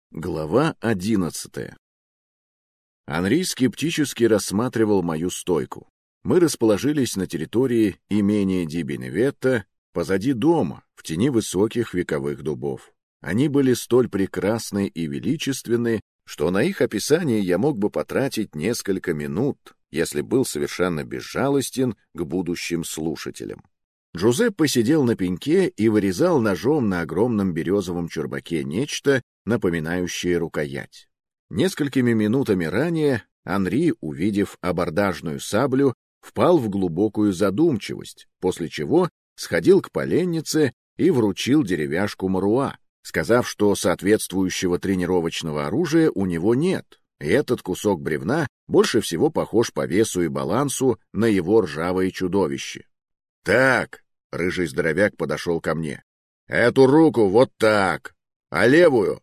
Глава 11. Анри скептически рассматривал мою стойку. Мы расположились на территории имения Ди Беневетто, позади дома, в тени высоких вековых дубов. Они были столь прекрасны и величественны, что на их описание я мог бы потратить несколько минут, если был совершенно безжалостен к будущим слушателям. Джузеппе сидел на пеньке и вырезал ножом на огромном березовом чурбаке нечто, напоминающее рукоять. Несколькими минутами ранее Анри, увидев абордажную саблю, впал в глубокую задумчивость, после чего сходил к поленнице и вручил деревяшку Маруа, сказав, что соответствующего тренировочного оружия у него нет, и этот кусок бревна больше всего похож по весу и балансу на его ржавое чудовище. «Так», — рыжий здоровяк подошел ко мне, — «эту руку вот так, а левую...»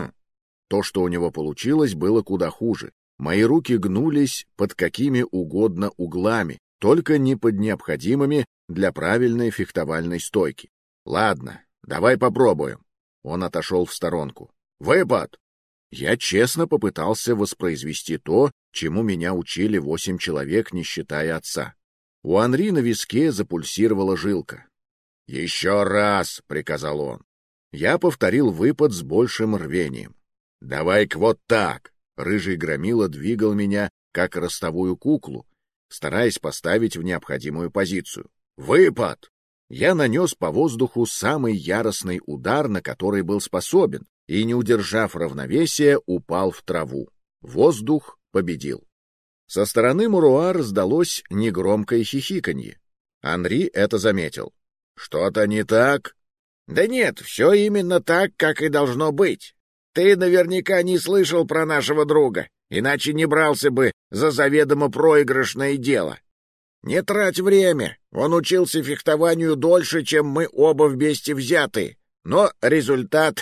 То, что у него получилось, было куда хуже. Мои руки гнулись под какими угодно углами, только не под необходимыми для правильной фехтовальной стойки. «Ладно, давай попробуем». Он отошел в сторонку. «Выпад!» Я честно попытался воспроизвести то, чему меня учили 8 человек, не считая отца. У Анри на виске запульсировала жилка. «Еще раз!» — приказал он. Я повторил выпад с большим рвением. «Давай-ка вот так!» Рыжий громила двигал меня, как ростовую куклу, стараясь поставить в необходимую позицию. «Выпад!» Я нанес по воздуху самый яростный удар, на который был способен, и, не удержав равновесия, упал в траву. Воздух победил. Со стороны Маруа раздалось негромкое хихиканье. Анри это заметил. «Что-то не так?» «Да нет, все именно так, как и должно быть. Ты наверняка не слышал про нашего друга, иначе не брался бы за заведомо проигрышное дело. Не трать время, он учился фехтованию дольше, чем мы оба вместе взяты, но результат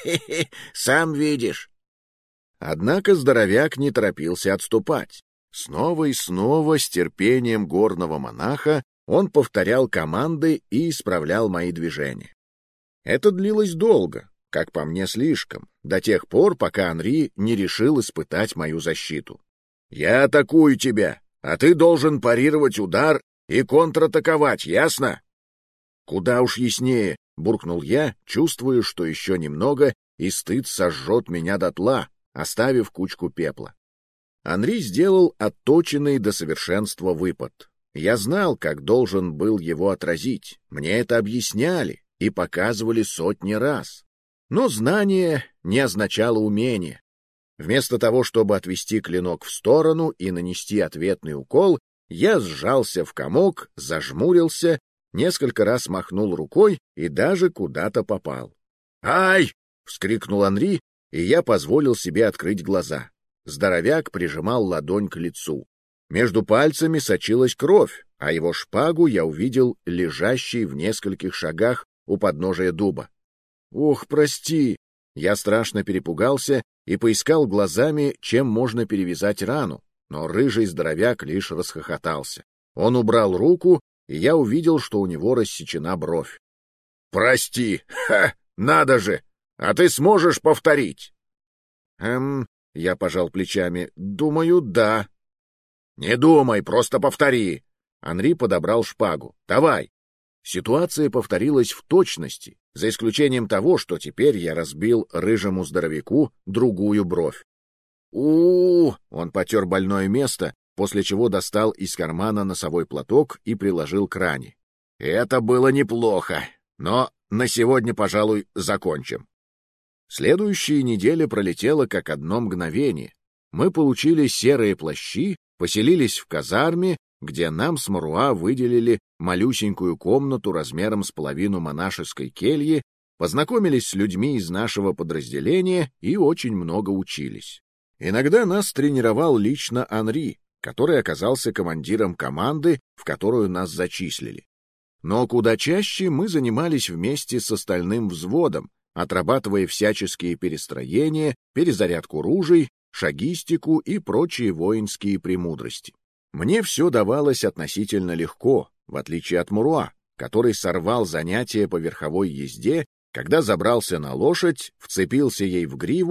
сам видишь». Однако здоровяк не торопился отступать. Снова и снова, с терпением горного монаха, он повторял команды и исправлял мои движения. Это длилось долго, как по мне слишком, до тех пор, пока Анри не решил испытать мою защиту. «Я атакую тебя, а ты должен парировать удар и контратаковать, ясно?» «Куда уж яснее», — буркнул я, чувствуя, что еще немного, и стыд сожжет меня дотла, оставив кучку пепла. Анри сделал отточенный до совершенства выпад. Я знал, как должен был его отразить. Мне это объясняли и показывали сотни раз. Но знание не означало умение. Вместо того, чтобы отвести клинок в сторону и нанести ответный укол, я сжался в комок, зажмурился, несколько раз махнул рукой и даже куда-то попал. «Ай!» — вскрикнул Анри, и я позволил себе открыть глаза. Здоровяк прижимал ладонь к лицу. Между пальцами сочилась кровь, а его шпагу я увидел лежащей в нескольких шагах у подножия дуба. «Ох, прости!» Я страшно перепугался и поискал глазами, чем можно перевязать рану, но рыжий здоровяк лишь расхохотался. Он убрал руку, и я увидел, что у него рассечена бровь. «Прости! Ха! Надо же! А ты сможешь повторить?» Я пожал плечами. «Думаю, да». «Не думай, просто повтори». Анри подобрал шпагу. «Давай». Ситуация повторилась в точности, за исключением того, что теперь я разбил рыжему здоровяку другую бровь. Он потер больное место, после чего достал из кармана носовой платок и приложил к ране. «Это было неплохо, но на сегодня, пожалуй, закончим». Следующая неделя пролетела как одно мгновение. Мы получили серые плащи, поселились в казарме, где нам с Маруа выделили малюсенькую комнату размером с половину монашеской кельи, познакомились с людьми из нашего подразделения и очень много учились. Иногда нас тренировал лично Анри, который оказался командиром команды, в которую нас зачислили. Но куда чаще мы занимались вместе с остальным взводом, отрабатывая всяческие перестроения, перезарядку ружей, шагистику и прочие воинские премудрости. Мне все давалось относительно легко, в отличие от Маруа, который сорвал занятия по верховой езде, когда забрался на лошадь, вцепился ей в гриву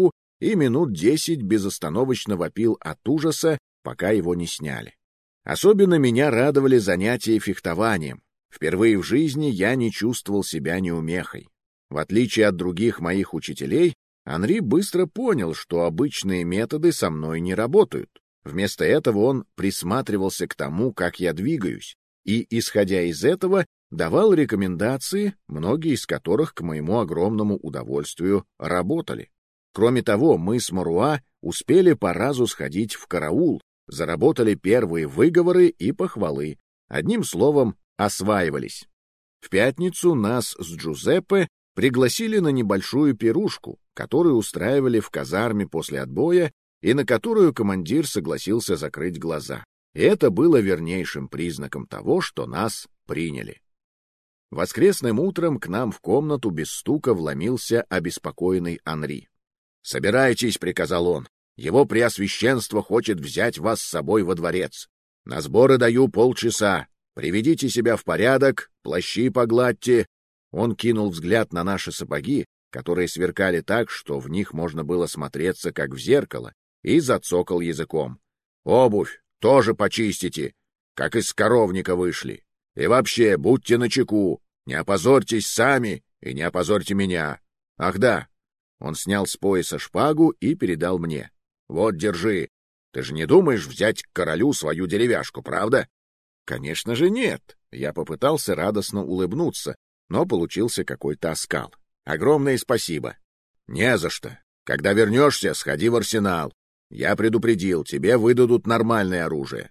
и минут 10 безостановочно вопил от ужаса, пока его не сняли. Особенно меня радовали занятия фехтованием. Впервые в жизни я не чувствовал себя неумехой. В отличие от других моих учителей, Анри быстро понял, что обычные методы со мной не работают. Вместо этого он присматривался к тому, как я двигаюсь, и, исходя из этого, давал рекомендации, многие из которых, к моему огромному удовольствию, работали. Кроме того, мы с Маруа успели по разу сходить в караул, заработали первые выговоры и похвалы. Одним словом, осваивались. В пятницу нас с Джузеппе пригласили на небольшую пирушку, которую устраивали в казарме после отбоя и на которую командир согласился закрыть глаза. И это было вернейшим признаком того, что нас приняли. Воскресным утром к нам в комнату без стука вломился обеспокоенный Анри. «Собирайтесь», — приказал он. «Его преосвященство хочет взять вас с собой во дворец. На сборы даю полчаса. Приведите себя в порядок, плащи погладьте». Он кинул взгляд на наши сапоги, которые сверкали так, что в них можно было смотреться, как в зеркало, и зацокал языком. «Обувь тоже почистите, как из коровника вышли. И вообще, будьте начеку, не опозорьтесь сами и не опозорьте меня. Ах да!» Он снял с пояса шпагу и передал мне. «Вот, держи. Ты же не думаешь взять к королю свою деревяшку, правда?» «Конечно же нет». Я попытался радостно улыбнуться, но получился какой-то оскал. «Огромное спасибо». «Не за что. Когда вернешься, сходи в арсенал. Я предупредил, тебе выдадут нормальное оружие».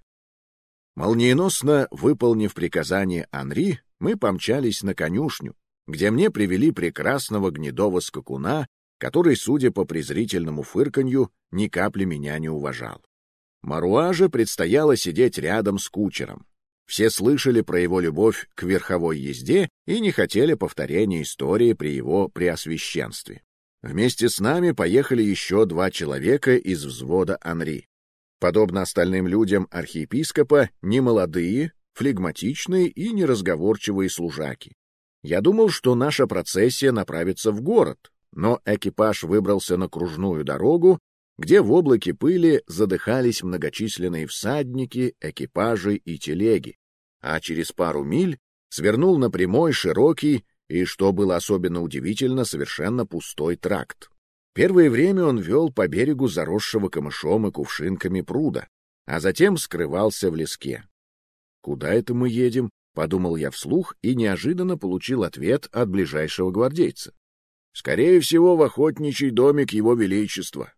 Молниеносно выполнив приказание Анри, мы помчались на конюшню, где мне привели прекрасного гнедого скакуна, который, судя по презрительному фырканью, ни капли меня не уважал. Маруа же предстояло сидеть рядом с кучером. Все слышали про его любовь к верховой езде и не хотели повторения истории при его преосвященстве. Вместе с нами поехали еще 2 человека из взвода Анри. Подобно остальным людям архиепископа, немолодые, флегматичные и неразговорчивые служаки. Я думал, что наша процессия направится в город, но экипаж выбрался на кружную дорогу, где в облаке пыли задыхались многочисленные всадники, экипажи и телеги, а через пару миль свернул на прямой, широкий и, что было особенно удивительно, совершенно пустой тракт. Первое время он вел по берегу заросшего камышом и кувшинками пруда, а затем скрывался в леске. «Куда это мы едем?» — подумал я вслух и неожиданно получил ответ от ближайшего гвардейца. «Скорее всего, в охотничий домик его величества».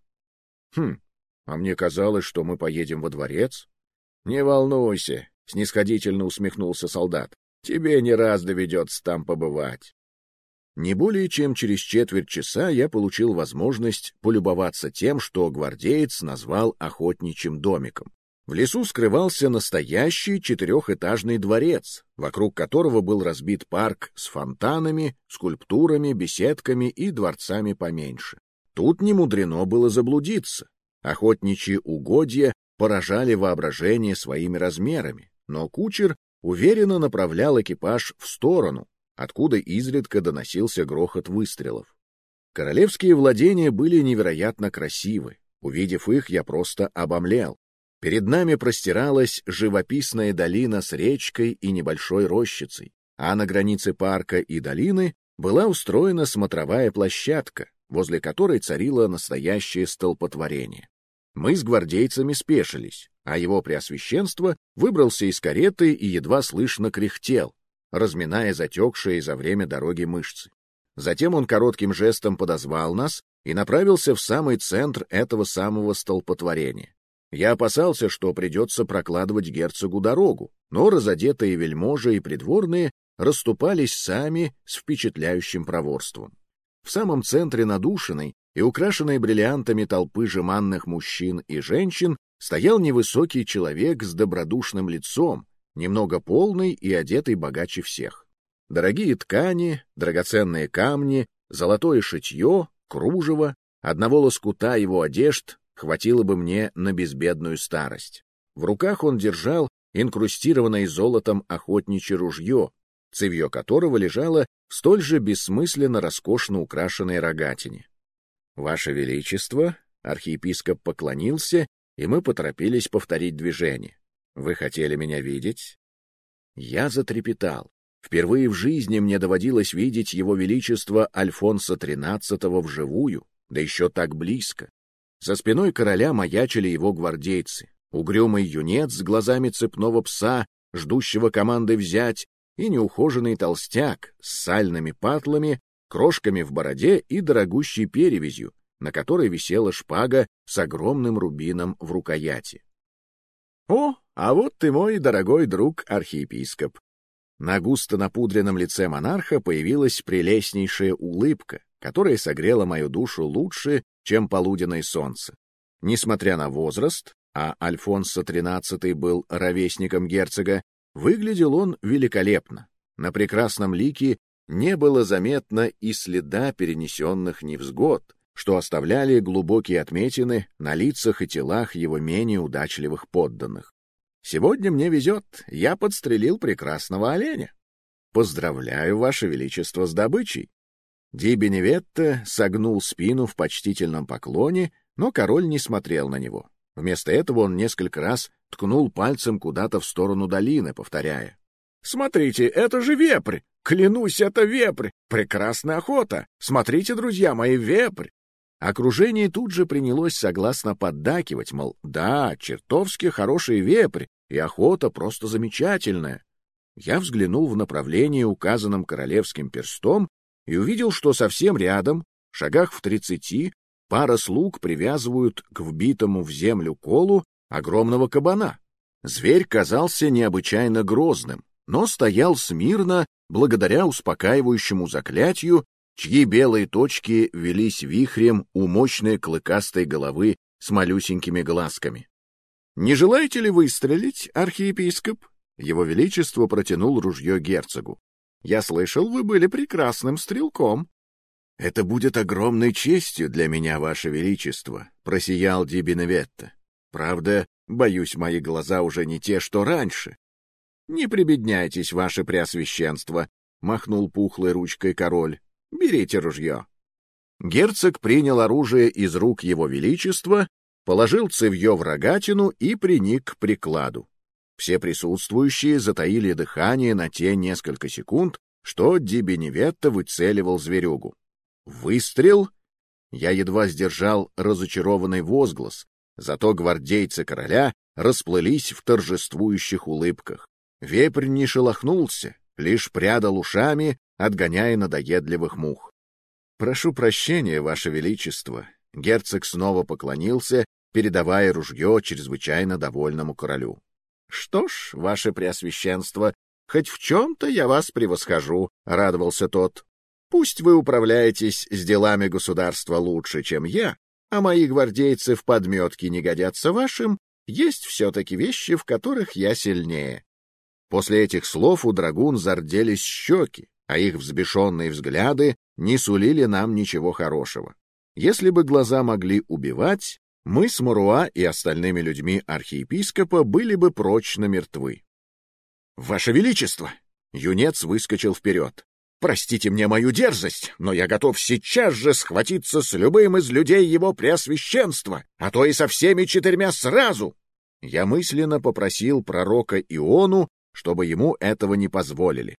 А мне казалось, что мы поедем во дворец». «Не волнуйся», — снисходительно усмехнулся солдат. «Тебе не раз доведется там побывать». Не более чем через четверть часа я получил возможность полюбоваться тем, что гвардеец назвал охотничьим домиком. В лесу скрывался настоящий 4-этажный дворец, вокруг которого был разбит парк с фонтанами, скульптурами, беседками и дворцами поменьше. Тут не мудрено было заблудиться. Охотничьи угодья поражали воображение своими размерами, но кучер уверенно направлял экипаж в сторону, откуда изредка доносился грохот выстрелов. Королевские владения были невероятно красивы. Увидев их, я просто обомлел. Перед нами простиралась живописная долина с речкой и небольшой рощицей, а на границе парка и долины была устроена смотровая площадка, возле которой царило настоящее столпотворение. Мы с гвардейцами спешились, а его преосвященство выбрался из кареты и едва слышно кряхтел, разминая затекшие за время дороги мышцы. Затем он коротким жестом подозвал нас и направился в самый центр этого самого столпотворения. Я опасался, что придется прокладывать герцогу дорогу, но разодетые вельможи и придворные расступались сами с впечатляющим проворством. В самом центре надушенной и украшенной бриллиантами толпы жеманных мужчин и женщин стоял невысокий человек с добродушным лицом, немного полный и одетый богаче всех. Дорогие ткани, драгоценные камни, золотое шитье, кружево, одного лоскута его одежд хватило бы мне на безбедную старость. В руках он держал инкрустированное золотом охотничье ружье, цевье которого лежало в столь же бессмысленно роскошно украшенной рогатине. «Ваше Величество», Архиепископ поклонился, и мы поторопились повторить движение. «Вы хотели меня видеть?» Я затрепетал. Впервые в жизни мне доводилось видеть его величество Альфонса XIII вживую, да еще так близко. За спиной короля маячили его гвардейцы. Угрюмый юнец с глазами цепного пса, ждущего команды взять, и неухоженный толстяк с сальными патлами, крошками в бороде и дорогущей перевязью, на которой висела шпага с огромным рубином в рукояти. «О, а вот ты мой дорогой друг архиепископ!» На густо напудренном лице монарха появилась прелестнейшая улыбка, которая согрела мою душу лучше, чем полуденное солнце. Несмотря на возраст, а Альфонсо XIII был ровесником герцога, выглядел он великолепно. На прекрасном лике не было заметно и следа перенесенных невзгод, что оставляли глубокие отметины на лицах и телах его менее удачливых подданных. «Сегодня мне везет, я подстрелил прекрасного оленя. Поздравляю, Ваше Величество, с добычей!» Ди Беневетто согнул спину в почтительном поклоне, но король не смотрел на него. Вместо этого он несколько раз ткнул пальцем куда-то в сторону долины, повторяя: «Смотрите, это же вепрь! Клянусь, это вепрь! Прекрасная охота! Смотрите, друзья мои, вепрь!» Окружение тут же принялось согласно поддакивать, мол, да, чертовски хороший вепрь, и охота просто замечательная. Я взглянул в направлении, указанном королевским перстом, и увидел, что совсем рядом, в шагах в 30, пара слуг привязывают к вбитому в землю колу огромного кабана. Зверь казался необычайно грозным, но стоял смирно благодаря успокаивающему заклятию, чьи белые точки велись вихрем у мощной клыкастой головы с малюсенькими глазками. «Не желаете ли выстрелить, архиепископ?» Его Величество протянул ружье герцогу. «Я слышал, вы были прекрасным стрелком». «Это будет огромной честью для меня, Ваше Величество», — просиял Ди Беневетто. «Правда, боюсь, мои глаза уже не те, что раньше». «Не прибедняйтесь, Ваше Преосвященство», — махнул пухлой ручкой король. «Берите ружье». Герцог принял оружие из рук его величества, положил цевье в рогатину и приник к прикладу. Все присутствующие затаили дыхание на те несколько секунд, что Ди Беневетто выцеливал зверюгу. Выстрел! Я едва сдержал разочарованный возглас, зато гвардейцы короля расплылись в торжествующих улыбках. Вепрь не шелохнулся, лишь прядал ушами, отгоняя надоедливых мух. «Прошу прощения, Ваше Величество», — герцог снова поклонился, передавая ружье чрезвычайно довольному королю. «Что ж, Ваше Преосвященство, хоть в чем-то я вас превосхожу», — радовался тот. «Пусть вы управляетесь с делами государства лучше, чем я, а мои гвардейцы в подметке не годятся вашим, есть все-таки вещи, в которых я сильнее». После этих слов у драгун зарделись щеки, а их взбешенные взгляды не сулили нам ничего хорошего. Если бы глаза могли убивать, мы с Муруа и остальными людьми архиепископа были бы прочно мертвы. «Ваше Величество!» — юнец выскочил вперед. «Простите мне мою дерзость, но я готов сейчас же схватиться с любым из людей его преосвященства, а то и со всеми 4 сразу!» Я мысленно попросил пророка Иону, чтобы ему этого не позволили.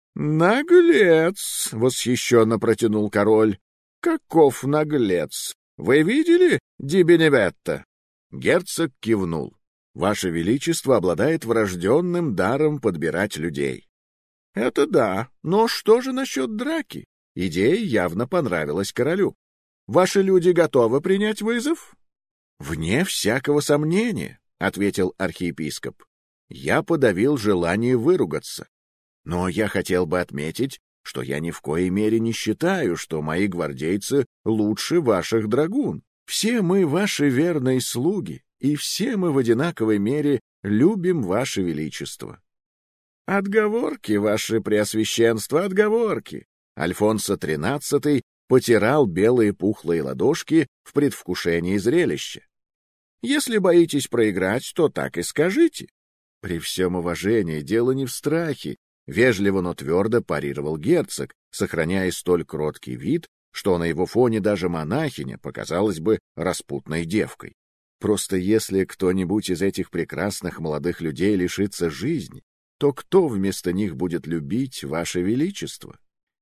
«Наглец!» — восхищенно протянул король. «Каков наглец! Вы видели Ди Беневетто?» Герцог кивнул. «Ваше Величество обладает врожденным даром подбирать людей». «Это да, но что же насчет драки?» Идея явно понравилась королю. «Ваши люди готовы принять вызов?» «Вне всякого сомнения», — ответил архиепископ. Я подавил желание выругаться. Но я хотел бы отметить, что я ни в коей мере не считаю, что мои гвардейцы лучше ваших драгун. Все мы ваши верные слуги, и все мы в одинаковой мере любим ваше величество. Отговорки, ваше преосвященство, отговорки. Альфонсо XIII потирал белые пухлые ладошки в предвкушении зрелища. Если боитесь проиграть, то так и скажите. При всем уважении, дело не в страхе, вежливо, но твердо парировал герцог, сохраняя столь кроткий вид, что на его фоне даже монахиня показалась бы распутной девкой. Просто если кто-нибудь из этих прекрасных молодых людей лишится жизни, то кто вместо них будет любить Ваше Величество?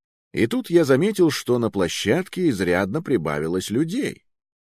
И тут я заметил, что на площадке изрядно прибавилось людей.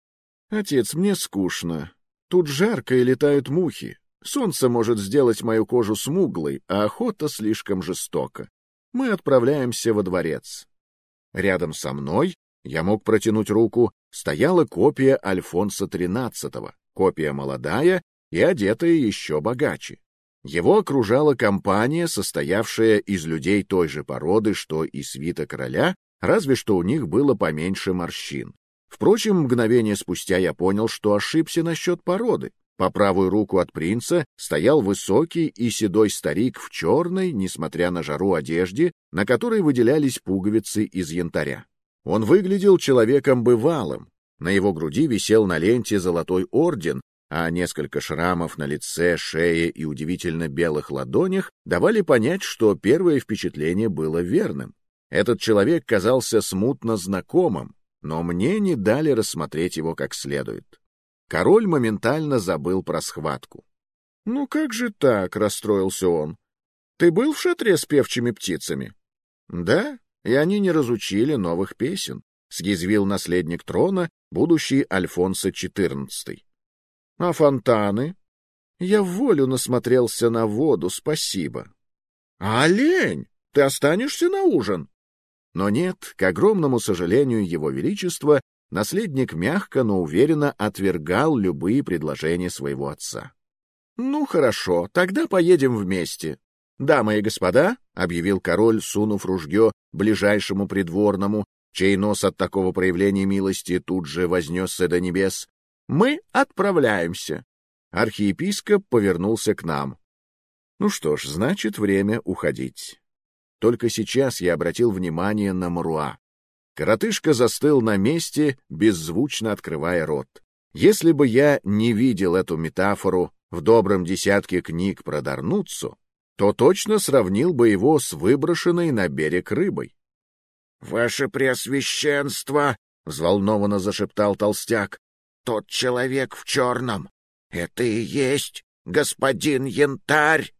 «Отец, мне скучно. Тут жарко и летают мухи. Солнце может сделать мою кожу смуглой, а охота слишком жестока. Мы отправляемся во дворец». Рядом со мной, я мог протянуть руку, стояла копия Альфонса XIII, копия молодая и одетая еще богаче. Его окружала компания, состоявшая из людей той же породы, что и свита короля, разве что у них было поменьше морщин. Впрочем, мгновение спустя я понял, что ошибся насчет породы. По правую руку от принца стоял высокий и седой старик в черной, несмотря на жару, одежде, на которой выделялись пуговицы из янтаря. Он выглядел человеком бывалым. На его груди висел на ленте золотой орден, а несколько шрамов на лице, шее и удивительно белых ладонях давали понять, что первое впечатление было верным. Этот человек казался смутно знакомым, но мне не дали рассмотреть его как следует. Король моментально забыл про схватку. — Ну как же так? — расстроился он. — Ты был в шатре с певчими птицами? — Да, и они не разучили новых песен, — съязвил наследник трона, будущий Альфонсо XIV. — А фонтаны? Я вволю насмотрелся на воду, спасибо. — А олень? Ты останешься на ужин? Но нет, к огромному сожалению его величества, наследник мягко, но уверенно отвергал любые предложения своего отца. — Ну, хорошо, тогда поедем вместе. — Дамы и господа, — объявил король, сунув ружье ближайшему придворному, чей нос от такого проявления милости тут же вознесся до небес, — мы отправляемся. Архиепископ повернулся к нам. Ну что ж, значит, время уходить. Только сейчас я обратил внимание на Маруа. Коротышка застыл на месте, беззвучно открывая рот. Если бы я не видел эту метафору в добром десятке книг про Дарнуццо, то точно сравнил бы его с выброшенной на берег рыбой. — Ваше Преосвященство! — взволнованно зашептал толстяк. — Тот человек в черном! Это и есть господин Янтарь!